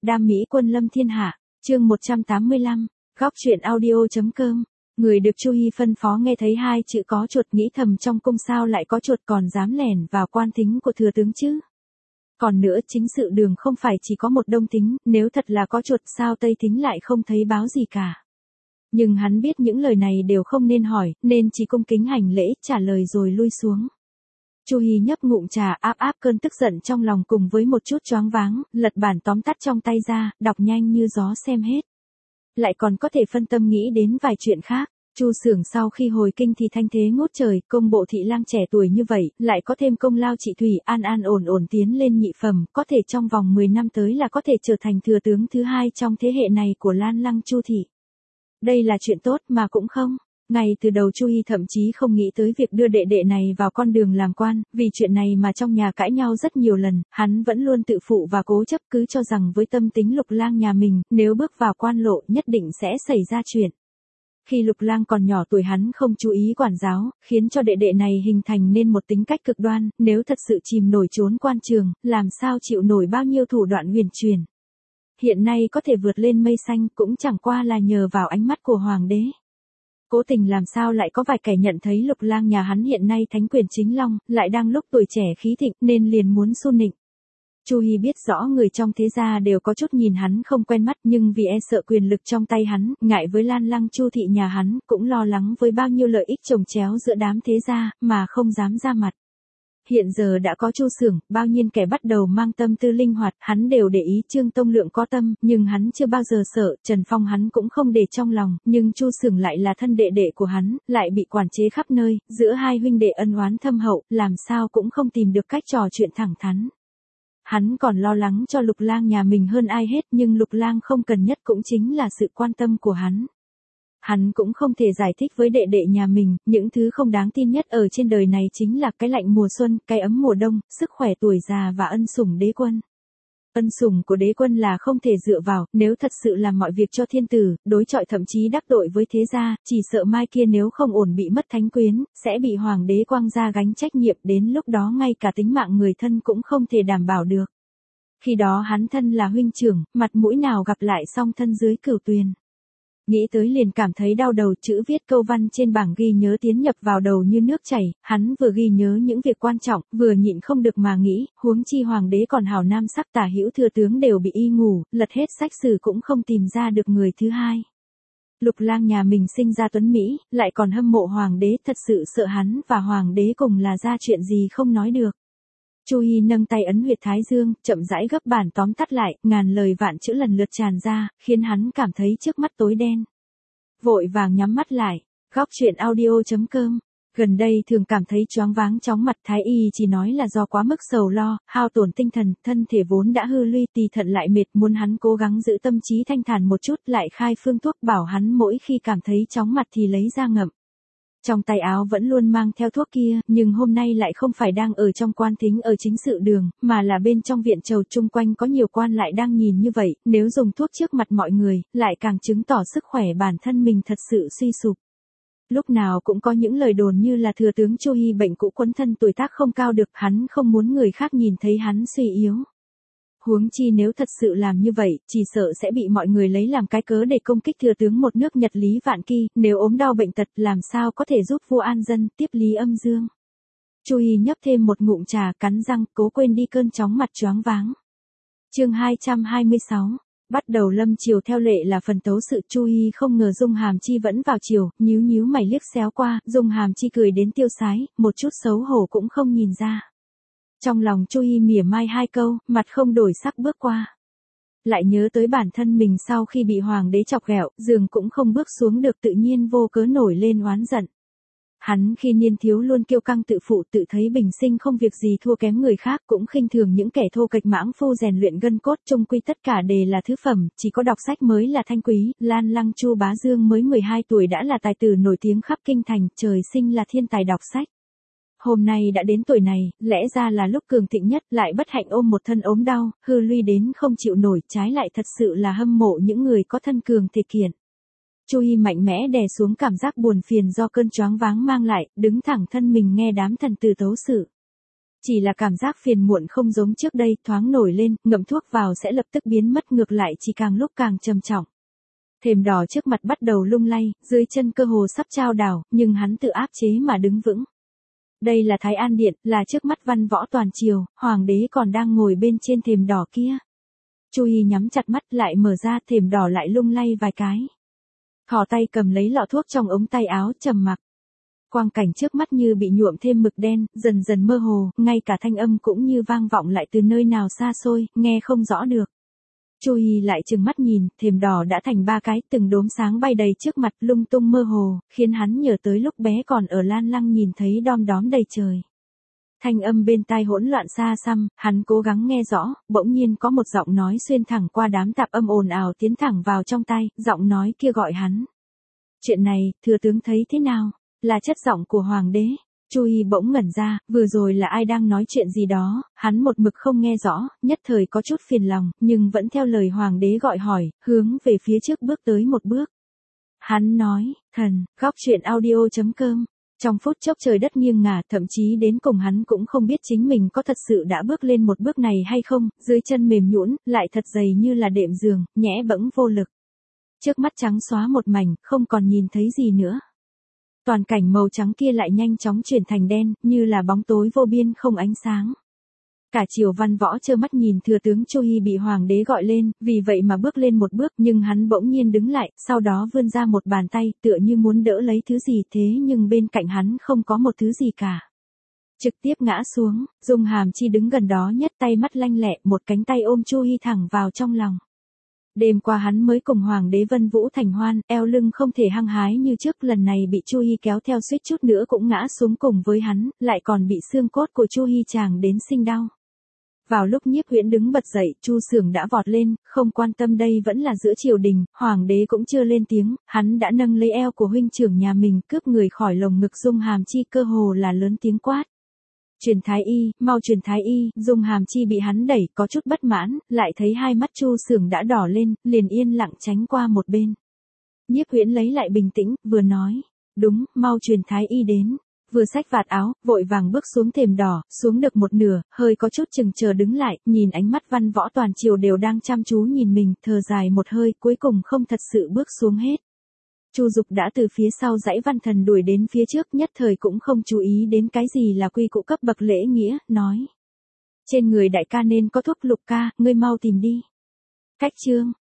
Đam mỹ quân lâm thiên hạ, chương 185, góc truyện audio.com. Người được Chu Hi phân phó nghe thấy hai chữ có chuột nghĩ thầm trong cung sao lại có chuột còn dám lẻn vào quan thính của thừa tướng chứ. Còn nữa chính sự đường không phải chỉ có một đông tính, nếu thật là có chuột sao Tây Thính lại không thấy báo gì cả. Nhưng hắn biết những lời này đều không nên hỏi, nên chỉ cung kính hành lễ trả lời rồi lui xuống. Chu Hi nhấp ngụm trà áp áp cơn tức giận trong lòng cùng với một chút choáng váng, lật bản tóm tắt trong tay ra, đọc nhanh như gió xem hết. Lại còn có thể phân tâm nghĩ đến vài chuyện khác. Chu Xưởng sau khi hồi kinh thì thanh thế ngút trời, công bộ thị lang trẻ tuổi như vậy, lại có thêm công lao chị Thủy an an ổn ổn tiến lên nhị phẩm, có thể trong vòng 10 năm tới là có thể trở thành thừa tướng thứ hai trong thế hệ này của Lan Lăng Chu thị. Đây là chuyện tốt mà cũng không. Ngay từ đầu Chu Hi thậm chí không nghĩ tới việc đưa đệ đệ này vào con đường làm quan, vì chuyện này mà trong nhà cãi nhau rất nhiều lần, hắn vẫn luôn tự phụ và cố chấp cứ cho rằng với tâm tính Lục Lang nhà mình, nếu bước vào quan lộ nhất định sẽ xảy ra chuyện. Khi Lục Lang còn nhỏ tuổi hắn không chú ý quản giáo, khiến cho đệ đệ này hình thành nên một tính cách cực đoan, nếu thật sự chìm nổi trốn quan trường, làm sao chịu nổi bao nhiêu thủ đoạn huyền truyền. Hiện nay có thể vượt lên mây xanh cũng chẳng qua là nhờ vào ánh mắt của hoàng đế. Cố tình làm sao lại có vài kẻ nhận thấy Lục Lang nhà hắn hiện nay thánh quyền chính long, lại đang lúc tuổi trẻ khí thịnh nên liền muốn xu nịnh. Chu Hi biết rõ người trong thế gia đều có chút nhìn hắn không quen mắt, nhưng vì e sợ quyền lực trong tay hắn, ngại với Lan Lăng Chu thị nhà hắn, cũng lo lắng với bao nhiêu lợi ích chồng chéo giữa đám thế gia, mà không dám ra mặt. Hiện giờ đã có Chu Xưởng, bao nhiêu kẻ bắt đầu mang tâm tư linh hoạt, hắn đều để ý Trương Tông Lượng có tâm, nhưng hắn chưa bao giờ sợ, Trần Phong hắn cũng không để trong lòng, nhưng Chu Xưởng lại là thân đệ đệ của hắn, lại bị quản chế khắp nơi, giữa hai huynh đệ ân oán thâm hậu, làm sao cũng không tìm được cách trò chuyện thẳng thắn. Hắn còn lo lắng cho Lục Lang nhà mình hơn ai hết, nhưng Lục Lang không cần nhất cũng chính là sự quan tâm của hắn. Hắn cũng không thể giải thích với đệ đệ nhà mình, những thứ không đáng tin nhất ở trên đời này chính là cái lạnh mùa xuân, cái ấm mùa đông, sức khỏe tuổi già và ân sủng đế quân. Ân sủng của đế quân là không thể dựa vào, nếu thật sự làm mọi việc cho thiên tử, đối chọi thậm chí đắc tội với thế gia, chỉ sợ mai kia nếu không ổn bị mất thánh quyến, sẽ bị hoàng đế quăng ra gánh trách nhiệm, đến lúc đó ngay cả tính mạng người thân cũng không thể đảm bảo được. Khi đó hắn thân là huynh trưởng, mặt mũi nào gặp lại song thân dưới cửu tuyền. Nghĩ tới liền cảm thấy đau đầu, chữ viết câu văn trên bảng ghi nhớ tiến nhập vào đầu như nước chảy, hắn vừa ghi nhớ những việc quan trọng, vừa nhịn không được mà nghĩ, huống chi hoàng đế còn hào nam sắc tả hữu thừa tướng đều bị y ngủ, lật hết sách sử cũng không tìm ra được người thứ hai. Lục Lang nhà mình sinh ra tuấn Mỹ, lại còn hâm mộ hoàng đế, thật sự sợ hắn và hoàng đế cùng là ra chuyện gì không nói được. Chu Hi nâng tay ấn huyệt thái dương, chậm rãi gấp bản tóm tắt lại, ngàn lời vạn chữ lần lượt tràn ra, khiến hắn cảm thấy trước mắt tối đen. Vội vàng nhắm mắt lại, góc truyện audio.com. Gần đây thường cảm thấy choáng váng chóng mặt, thái y chỉ nói là do quá mức sầu lo, hao tổn tinh thần, thân thể vốn đã hư luy, tỳ thận lại mệt, muốn hắn cố gắng giữ tâm trí thanh thản một chút, lại khai phương thuốc bảo hắn mỗi khi cảm thấy chóng mặt thì lấy ra ngậm. Trong tay áo vẫn luôn mang theo thuốc kia, nhưng hôm nay lại không phải đang ở trong quan thính ở chính sự đường, mà là bên trong viện chầu, chung quanh có nhiều quan lại đang nhìn như vậy, nếu dùng thuốc trước mặt mọi người, lại càng chứng tỏ sức khỏe bản thân mình thật sự suy sụp. Lúc nào cũng có những lời đồn như là thừa tướng Chu Hi bệnh cũ quấn thân, tuổi tác không cao được, hắn không muốn người khác nhìn thấy hắn suy yếu. Huống chi nếu thật sự làm như vậy, chỉ sợ sẽ bị mọi người lấy làm cái cớ để công kích thừa tướng một nước Nhật Lý Vạn Kỳ, nếu ốm đau bệnh tật làm sao có thể giúp vua an dân, tiếp Lý Âm Dương. Chu Hi nhấp thêm một ngụm trà, cắn răng, cố quên đi cơn chóng mặt choáng váng. Chương 226. Bắt đầu lâm chiều theo lệ là phần tấu sự. Chu Hi không ngờ Dung Hàm Chi vẫn vào chiều, nhíu nhíu mày liếc xéo qua, Dung Hàm Chi cười đến tiêu sái, một chút xấu hổ cũng không nhìn ra. Trong lòng Chu Hi mỉa mai hai câu, mặt không đổi sắc bước qua. Lại nhớ tới bản thân mình sau khi bị hoàng đế chọc ghẹo, giường cũng không bước xuống được, tự nhiên vô cớ nổi lên oán giận. Hắn khi niên thiếu luôn kiêu căng tự phụ, tự thấy bình sinh không việc gì thua kém người khác, cũng khinh thường những kẻ thô kệch mãng phu rèn luyện gân cốt, chung quy tất cả đều là thứ phẩm, chỉ có đọc sách mới là thanh quý. Lan Lăng Chu Bá Dương mới 12 tuổi đã là tài tử nổi tiếng khắp kinh thành, trời sinh là thiên tài đọc sách. Hôm nay đã đến tuổi này, lẽ ra là lúc cường thịnh nhất, lại bất hạnh ôm một thân ốm đau, hư luy đến không chịu nổi, trái lại thật sự là hâm mộ những người có thân cường thể kiện. Chu Hi mạnh mẽ đè xuống cảm giác buồn phiền do cơn choáng váng mang lại, đứng thẳng thân mình nghe đám thần tử tấu sự. Chỉ là cảm giác phiền muộn không giống trước đây, thoáng nổi lên, ngậm thuốc vào sẽ lập tức biến mất, ngược lại chỉ càng lúc càng trầm trọng. Thềm đỏ trước mặt bắt đầu lung lay, dưới chân cơ hồ sắp chao đảo, nhưng hắn tự áp chế mà đứng vững. Đây là Thái An Điện, là trước mắt văn võ toàn triều, hoàng đế còn đang ngồi bên trên thềm đỏ kia. Chu Hi nhắm chặt mắt lại mở ra, thềm đỏ lại lung lay vài cái. Thò tay cầm lấy lọ thuốc trong ống tay áo, trầm mặc. Quang cảnh trước mắt như bị nhuộm thêm mực đen, dần dần mơ hồ, ngay cả thanh âm cũng như vang vọng lại từ nơi nào xa xôi, nghe không rõ được. Chu Hi lại trừng mắt nhìn, thềm đỏ đã thành ba cái, từng đốm sáng bay đầy trước mặt, lung tung mơ hồ, khiến hắn nhớ tới lúc bé còn ở Lan Lăng nhìn thấy đom đóm đầy trời. Thanh âm bên tai hỗn loạn xa xăm, hắn cố gắng nghe rõ, bỗng nhiên có một giọng nói xuyên thẳng qua đám tạp âm ồn ào tiến thẳng vào trong tai, giọng nói kia gọi hắn. Chuyện này, thừa tướng thấy thế nào? Là chất giọng của hoàng đế. Chu Hi bỗng ngẩn ra, vừa rồi là ai đang nói chuyện gì đó, hắn một mực không nghe rõ, nhất thời có chút phiền lòng, nhưng vẫn theo lời hoàng đế gọi hỏi, hướng về phía trước bước tới một bước. Hắn nói, thần, góc truyện audio.com. Trong phút chốc trời đất nghiêng ngả, thậm chí đến cùng hắn cũng không biết chính mình có thật sự đã bước lên một bước này hay không, dưới chân mềm nhũn, lại thật dày như là đệm giường, nhẽ bẫng vô lực. Trước mắt trắng xóa một mảnh, không còn nhìn thấy gì nữa. Toàn cảnh màu trắng kia lại nhanh chóng chuyển thành đen, như là bóng tối vô biên không ánh sáng. Cả triều văn võ trơ mắt nhìn thừa tướng Chu Hi bị hoàng đế gọi lên, vì vậy mà bước lên một bước, nhưng hắn bỗng nhiên đứng lại, sau đó vươn ra một bàn tay, tựa như muốn đỡ lấy thứ gì, thế nhưng bên cạnh hắn không có một thứ gì cả. Trực tiếp ngã xuống, Dung Hàm Chi đứng gần đó nhất, tay mắt lanh lẹ, một cánh tay ôm Chu Hi thẳng vào trong lòng. Đêm qua hắn mới cùng hoàng đế Vân Vũ thành hoan, eo lưng không thể hăng hái như trước, lần này bị Chu Hi kéo theo suýt chút nữa cũng ngã xuống cùng với hắn, lại còn bị xương cốt của Chu Hi chàng đến sinh đau. Vào lúc Nhiếp Huyễn đứng bật dậy, Chu Xưởng đã vọt lên, không quan tâm đây vẫn là giữa triều đình, hoàng đế cũng chưa lên tiếng, hắn đã nâng lấy eo của huynh trưởng nhà mình, cướp người khỏi lồng ngực Dung Hàm Chi, cơ hồ là lớn tiếng quát. Truyền thái y, mau truyền thái y. Dung Hàm Chi bị hắn đẩy, có chút bất mãn, lại thấy hai mắt Chu Xưởng đã đỏ lên, liền yên lặng tránh qua một bên. Nhiếp Huyễn lấy lại bình tĩnh, vừa nói, đúng, mau truyền thái y đến. Vừa xách vạt áo, vội vàng bước xuống thềm đỏ, xuống được một nửa, hơi có chút chừng chờ đứng lại, nhìn ánh mắt văn võ toàn triều đều đang chăm chú nhìn mình, thở dài một hơi, cuối cùng không thật sự bước xuống hết. Chu Dục đã từ phía sau dãy Văn Thần đuổi đến phía trước, nhất thời cũng không chú ý đến cái gì là quy củ cấp bậc lễ nghĩa, nói. Trên người đại ca nên có thuốc, Lục ca, ngươi mau tìm đi. Cách chương.